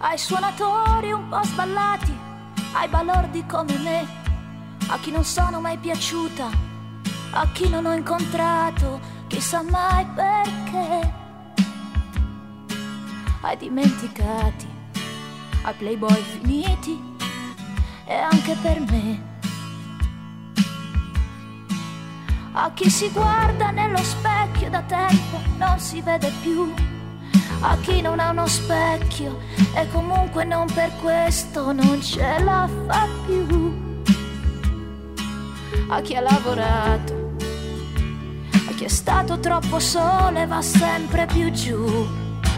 ai suonatori un po' sballati, ai balordi come me, a chi non sono mai piaciuta, a chi non ho incontrato, chissà mai perché, ai dimenticati, ai playboy finiti e anche per me, a chi si guarda nello specchio da tempo non si vede più, a chi non ha uno specchio e comunque non per questo non ce la fa più, a chi ha lavorato, a chi è stato troppo solo e va sempre più giù.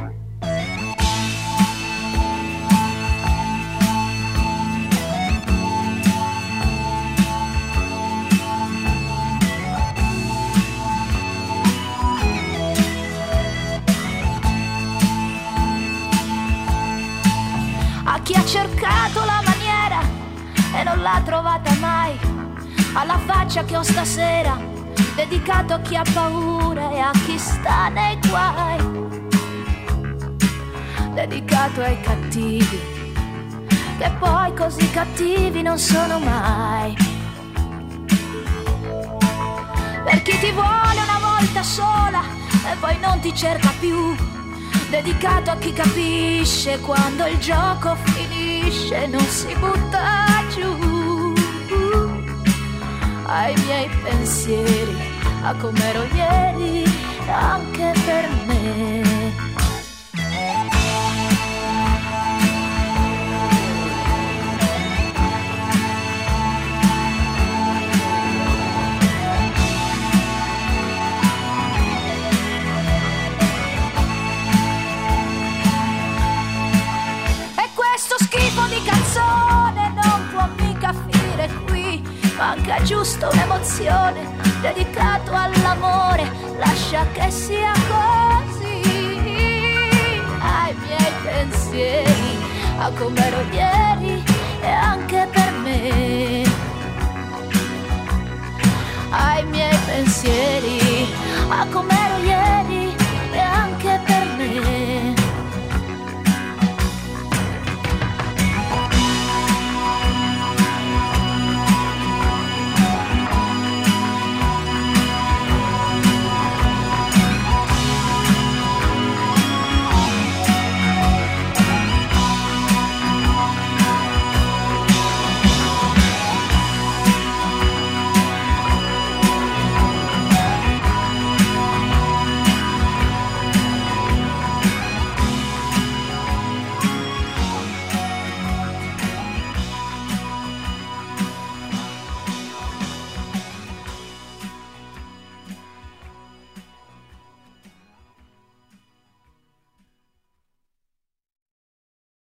Chi ha cercato la maniera e non l'ha trovata mai, alla faccia che ho stasera, dedicato a chi ha paura e a chi sta nei guai, dedicato ai cattivi, che poi così cattivi non sono mai, per chi ti vuole una volta sola e poi non ti cerca più, dedicato a chi capisce quando il gioco finisce, non si butta giù, ai miei pensieri, a com'ero ieri, anche per me. Canzone non può mica finire qui, manca giusto un'emozione, dedicato all'amore, lascia che sia così, ai miei pensieri, a com'ero ieri e anche per me, ai miei pensieri, a come